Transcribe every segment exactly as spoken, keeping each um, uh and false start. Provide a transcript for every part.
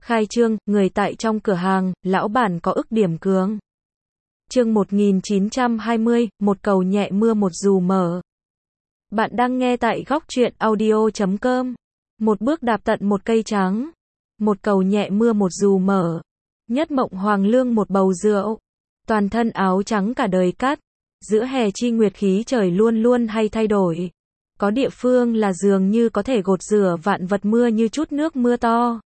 Khai trương, người tại trong cửa hàng, lão bản có ức điểm cường. Chương một nghìn chín trăm hai mươi, một cầu nhẹ mưa một dù mở. Bạn đang nghe tại góc truyện audio chấm com. Một bước đạp tận một cây trắng. Một cầu nhẹ mưa một dù mở. Nhất mộng hoàng lương một bầu rượu. Toàn thân áo trắng cả đời cắt. Giữa hè chi nguyệt khí trời luôn luôn hay thay đổi. Có địa phương là dường như có thể gột rửa vạn vật mưa như chút nước mưa to.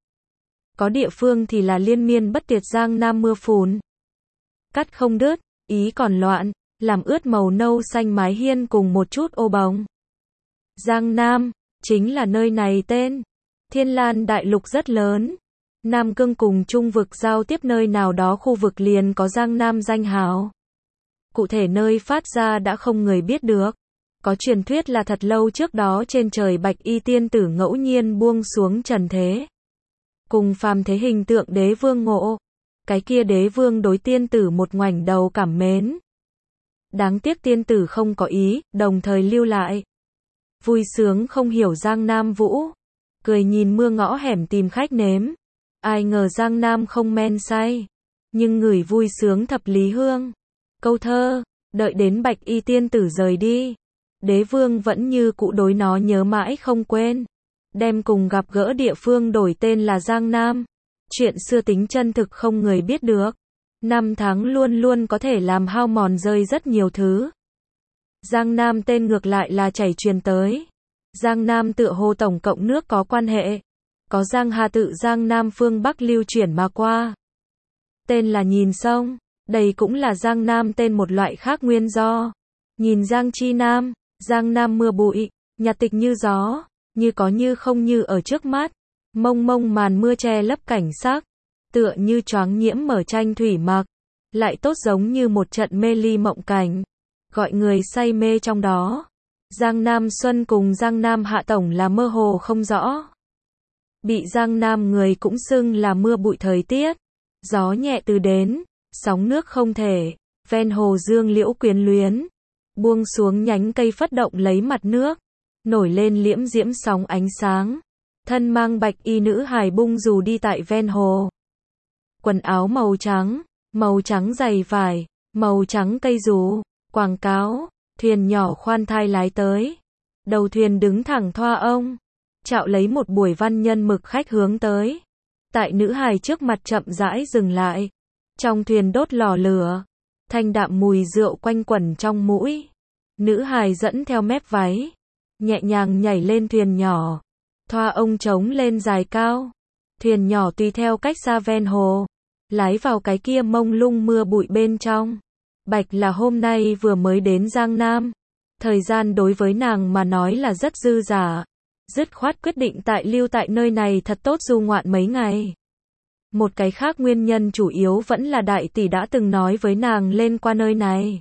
Có địa phương thì là liên miên bất tuyệt giang nam mưa phùn. Cắt không đứt, ý còn loạn, làm ướt màu nâu xanh mái hiên cùng một chút ô bóng. Giang Nam, chính là nơi này tên. Thiên Lan đại lục rất lớn. Nam Cương cùng Trung vực giao tiếp nơi nào đó khu vực liền có Giang Nam danh hào. Cụ thể nơi phát ra đã không người biết được. Có truyền thuyết là thật lâu trước đó trên trời bạch y tiên tử ngẫu nhiên buông xuống trần thế. Cùng phàm thế hình tượng đế vương ngộ. Cái kia đế vương đối tiên tử một ngoảnh đầu cảm mến. Đáng tiếc tiên tử không có ý, đồng thời lưu lại. Vui sướng không hiểu Giang Nam Vũ. Cười nhìn mưa ngõ hẻm tìm khách nếm. Ai ngờ Giang Nam không men say. Nhưng người vui sướng thập lý hương. Câu thơ, đợi đến bạch y tiên tử rời đi. Đế vương vẫn như cũ đối nó nhớ mãi không quên. Đem cùng gặp gỡ địa phương đổi tên là Giang Nam. Chuyện xưa tính chân thực không người biết được. Năm tháng luôn luôn có thể làm hao mòn rơi rất nhiều thứ. Giang Nam tên ngược lại là chảy truyền tới. Giang Nam tựa hồ tổng cộng nước có quan hệ. Có Giang Hà tự Giang Nam phương Bắc lưu chuyển mà qua. Tên là nhìn sông. Đây cũng là Giang Nam tên một loại khác nguyên do. Nhìn Giang chi Nam. Giang Nam mưa bụi. Nhạt tịch như gió. Như có như không như ở trước mắt. Mông mông màn mưa che lấp cảnh sắc. Tựa như choáng nhiễm mở tranh thủy mặc. Lại tốt giống như một trận mê ly mộng cảnh. Gọi người say mê trong đó. Giang Nam Xuân cùng Giang Nam Hạ tổng là mơ hồ không rõ. Bị Giang Nam người cũng xưng là mưa bụi thời tiết. Gió nhẹ từ đến. Sóng nước không thể. Ven hồ dương liễu quyến luyến. Buông xuống nhánh cây phất động lấy mặt nước. Nổi lên liễm diễm sóng ánh sáng. Thân mang bạch y nữ hài bung dù đi tại ven hồ. Quần áo màu trắng, màu trắng giày vải, màu trắng cây dù. Quảng cáo, thuyền nhỏ khoan thai lái tới. Đầu thuyền đứng thẳng thoa ông. Chạo lấy một buổi văn nhân mực khách hướng tới. Tại nữ hài trước mặt chậm rãi dừng lại. Trong thuyền đốt lò lửa. Thanh đạm mùi rượu quanh quẩn trong mũi. Nữ hài dẫn theo mép váy. Nhẹ nhàng nhảy lên thuyền nhỏ. Thoa ông trống lên dài cao. Thuyền nhỏ tùy theo cách xa ven hồ. Lái vào cái kia mông lung mưa bụi bên trong. Bạch là hôm nay vừa mới đến Giang Nam. Thời gian đối với nàng mà nói là rất dư dả. Dứt khoát quyết định tại lưu tại nơi này thật tốt du ngoạn mấy ngày. Một cái khác nguyên nhân chủ yếu vẫn là đại tỷ đã từng nói với nàng lên qua nơi này.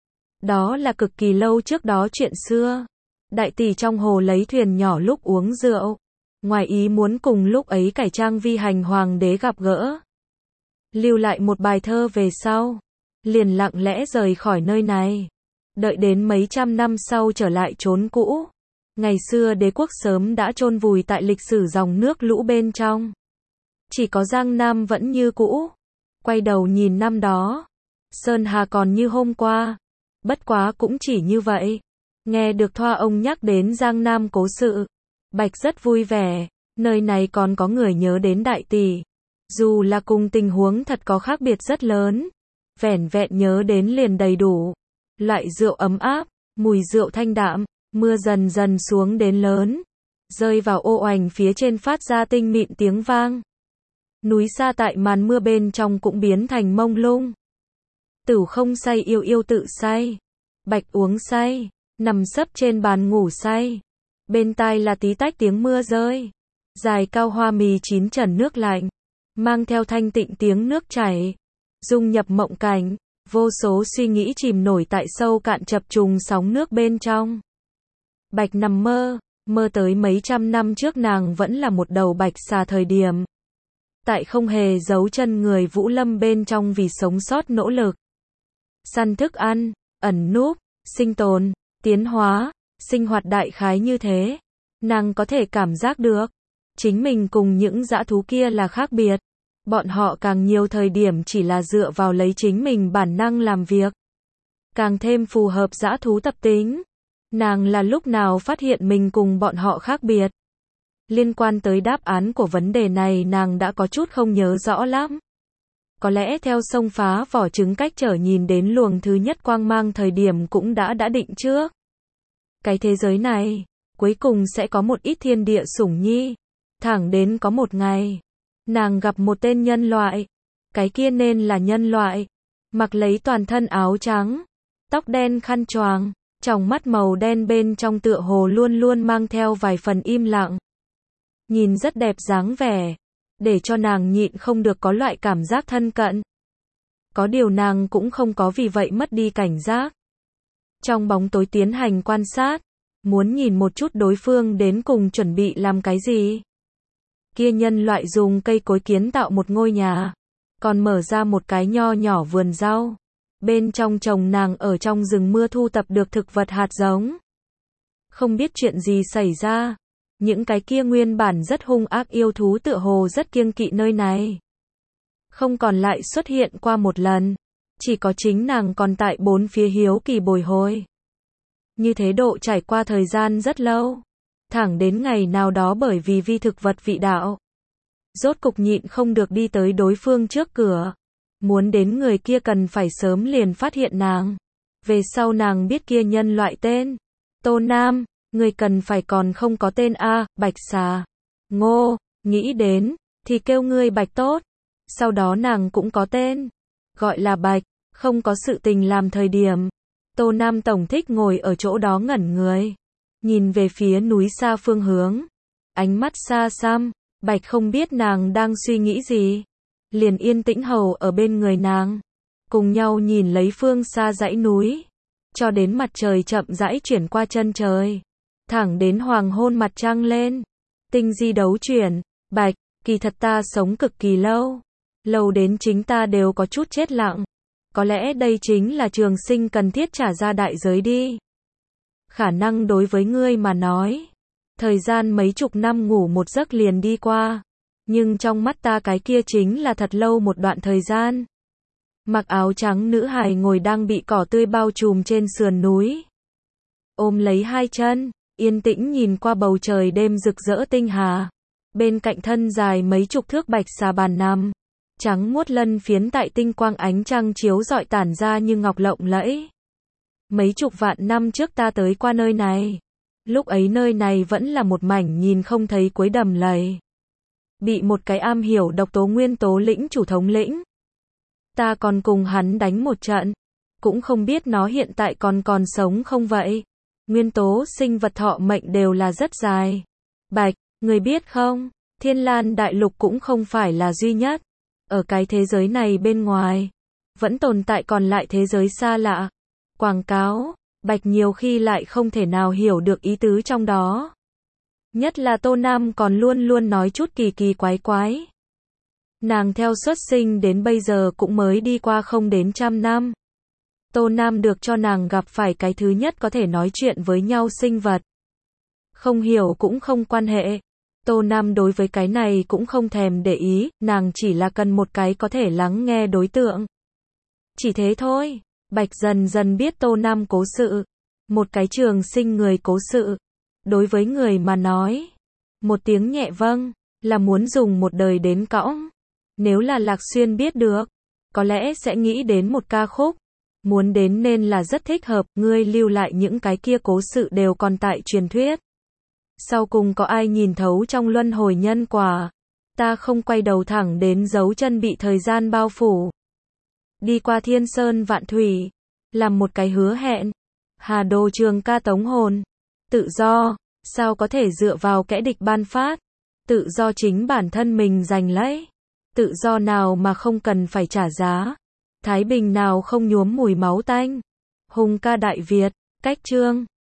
Đó là cực kỳ lâu trước đó chuyện xưa. Đại tỷ trong hồ lấy thuyền nhỏ lúc uống rượu. Ngoài ý muốn cùng lúc ấy cải trang vi hành hoàng đế gặp gỡ. Lưu lại một bài thơ về sau. Liền lặng lẽ rời khỏi nơi này. Đợi đến mấy trăm năm sau trở lại chốn cũ. Ngày xưa đế quốc sớm đã chôn vùi tại lịch sử dòng nước lũ bên trong. Chỉ có Giang Nam vẫn như cũ. Quay đầu nhìn năm đó. Sơn Hà còn như hôm qua. Bất quá cũng chỉ như vậy. Nghe được Thoa ông nhắc đến Giang Nam cố sự. Bạch rất vui vẻ. Nơi này còn có người nhớ đến đại tỷ. Dù là cùng tình huống thật có khác biệt rất lớn. Vẻn vẹn nhớ đến liền đầy đủ. Loại rượu ấm áp. Mùi rượu thanh đạm. Mưa dần dần xuống đến lớn. Rơi vào ô oành phía trên phát ra tinh mịn tiếng vang. Núi xa tại màn mưa bên trong cũng biến thành mông lung. Tửu không say yêu yêu tự say. Bạch uống say. Nằm sấp trên bàn ngủ say. Bên tai là tí tách tiếng mưa rơi. Dài cao hoa mì chín trần nước lạnh. Mang theo thanh tịnh tiếng nước chảy. Dung nhập mộng cảnh. Vô số suy nghĩ chìm nổi tại sâu cạn chập trùng sóng nước bên trong. Bạch nằm mơ. Mơ tới mấy trăm năm trước nàng vẫn là một đầu bạch xà thời điểm. Tại không hề giấu chân người Vũ Lâm bên trong vì sống sót nỗ lực. Săn thức ăn. Ẩn núp. Sinh tồn. Tiến hóa, sinh hoạt đại khái như thế. Nàng có thể cảm giác được. Chính mình cùng những dã thú kia là khác biệt. Bọn họ càng nhiều thời điểm chỉ là dựa vào lấy chính mình bản năng làm việc. Càng thêm phù hợp dã thú tập tính. Nàng là lúc nào phát hiện mình cùng bọn họ khác biệt? Liên quan tới đáp án của vấn đề này nàng đã có chút không nhớ rõ lắm. Có lẽ theo xông phá vỏ trứng cách trở nhìn đến luồng thứ nhất quang mang thời điểm cũng đã đã định trước. Cái thế giới này, cuối cùng sẽ có một ít thiên địa sủng nhi. Thẳng đến có một ngày, nàng gặp một tên nhân loại. Cái kia nên là nhân loại. Mặc lấy toàn thân áo trắng, tóc đen khăn choàng, tròng mắt màu đen bên trong tựa hồ luôn luôn mang theo vài phần im lặng. Nhìn rất đẹp dáng vẻ, để cho nàng nhịn không được có loại cảm giác thân cận. Có điều nàng cũng không có vì vậy mất đi cảnh giác. Trong bóng tối tiến hành quan sát, muốn nhìn một chút đối phương đến cùng chuẩn bị làm cái gì. Kia nhân loại dùng cây cối kiến tạo một ngôi nhà, còn mở ra một cái nho nhỏ vườn rau. Bên trong trồng nàng ở trong rừng mưa thu tập được thực vật hạt giống. Không biết chuyện gì xảy ra. Những cái kia nguyên bản rất hung ác yêu thú tựa hồ rất kiêng kỵ nơi này. Không còn lại xuất hiện qua một lần. Chỉ có chính nàng còn tại bốn phía hiếu kỳ bồi hồi. Như thế độ trải qua thời gian rất lâu. Thẳng đến ngày nào đó bởi vì vi thực vật vị đạo. Rốt cục nhịn không được đi tới đối phương trước cửa. Muốn đến người kia cần phải sớm liền phát hiện nàng. Về sau nàng biết kia nhân loại tên. Tô Nam, người cần phải còn không có tên A, Bạch Xà. Ngô, nghĩ đến, thì kêu ngươi Bạch tốt. Sau đó nàng cũng có tên. Gọi là Bạch, không có sự tình làm thời điểm. Tô Nam tổng thích ngồi ở chỗ đó ngẩn người. Nhìn về phía núi xa phương hướng. Ánh mắt xa xăm, Bạch không biết nàng đang suy nghĩ gì. Liền yên tĩnh hầu ở bên người nàng. Cùng nhau nhìn lấy phương xa dãy núi. Cho đến mặt trời chậm rãi chuyển qua chân trời. Thẳng đến hoàng hôn mặt trăng lên. Tinh di đấu chuyển. Bạch, kỳ thật ta sống cực kỳ lâu. Lâu đến chính ta đều có chút chết lặng. Có lẽ đây chính là trường sinh cần thiết trả ra đại giới đi. Khả năng đối với ngươi mà nói. Thời gian mấy chục năm ngủ một giấc liền đi qua. Nhưng trong mắt ta cái kia chính là thật lâu một đoạn thời gian. Mặc áo trắng nữ hài ngồi đang bị cỏ tươi bao trùm trên sườn núi. Ôm lấy hai chân, yên tĩnh nhìn qua bầu trời đêm rực rỡ tinh hà. Bên cạnh thân dài mấy chục thước bạch xà bàn nằm. Trắng muốt lân phiến tại tinh quang ánh trăng chiếu rọi tản ra như ngọc lộng lẫy. Mấy chục vạn năm trước ta tới qua nơi này. Lúc ấy nơi này vẫn là một mảnh nhìn không thấy cuối đầm lầy. Bị một cái am hiểu độc tố nguyên tố lĩnh chủ thống lĩnh. Ta còn cùng hắn đánh một trận. Cũng không biết nó hiện tại còn còn sống không vậy. Nguyên tố sinh vật thọ mệnh đều là rất dài. Bạch, người biết không, Thiên Lan Đại Lục cũng không phải là duy nhất. Ở cái thế giới này bên ngoài, vẫn tồn tại còn lại thế giới xa lạ. Quảng cáo, Bạch nhiều khi lại không thể nào hiểu được ý tứ trong đó. Nhất là Tô Nam còn luôn luôn nói chút kỳ kỳ quái quái. Nàng theo xuất sinh đến bây giờ cũng mới đi qua không đến trăm năm. Tô Nam được cho nàng gặp phải cái thứ nhất có thể nói chuyện với nhau sinh vật. Không hiểu cũng không quan hệ. Tô Nam đối với cái này cũng không thèm để ý, nàng chỉ là cần một cái có thể lắng nghe đối tượng. Chỉ thế thôi. Bạch dần dần biết Tô Nam cố sự. Một cái trường sinh người cố sự. Đối với người mà nói, một tiếng nhẹ vâng, là muốn dùng một đời đến cõng. Nếu là Lạc Xuyên biết được, có lẽ sẽ nghĩ đến một ca khúc. Muốn đến nên là rất thích hợp, ngươi lưu lại những cái kia cố sự đều còn tại truyền thuyết. Sau cùng có ai nhìn thấu trong luân hồi nhân quả. Ta không quay đầu thẳng đến dấu chân bị thời gian bao phủ. Đi qua thiên sơn vạn thủy, làm một cái hứa hẹn. Hà Đồ Trường ca tống hồn. Tự do, sao có thể dựa vào kẻ địch ban phát. Tự do chính bản thân mình giành lấy. Tự do nào mà không cần phải trả giá. Thái bình nào không nhuốm mùi máu tanh. Hùng ca Đại Việt, cách chương.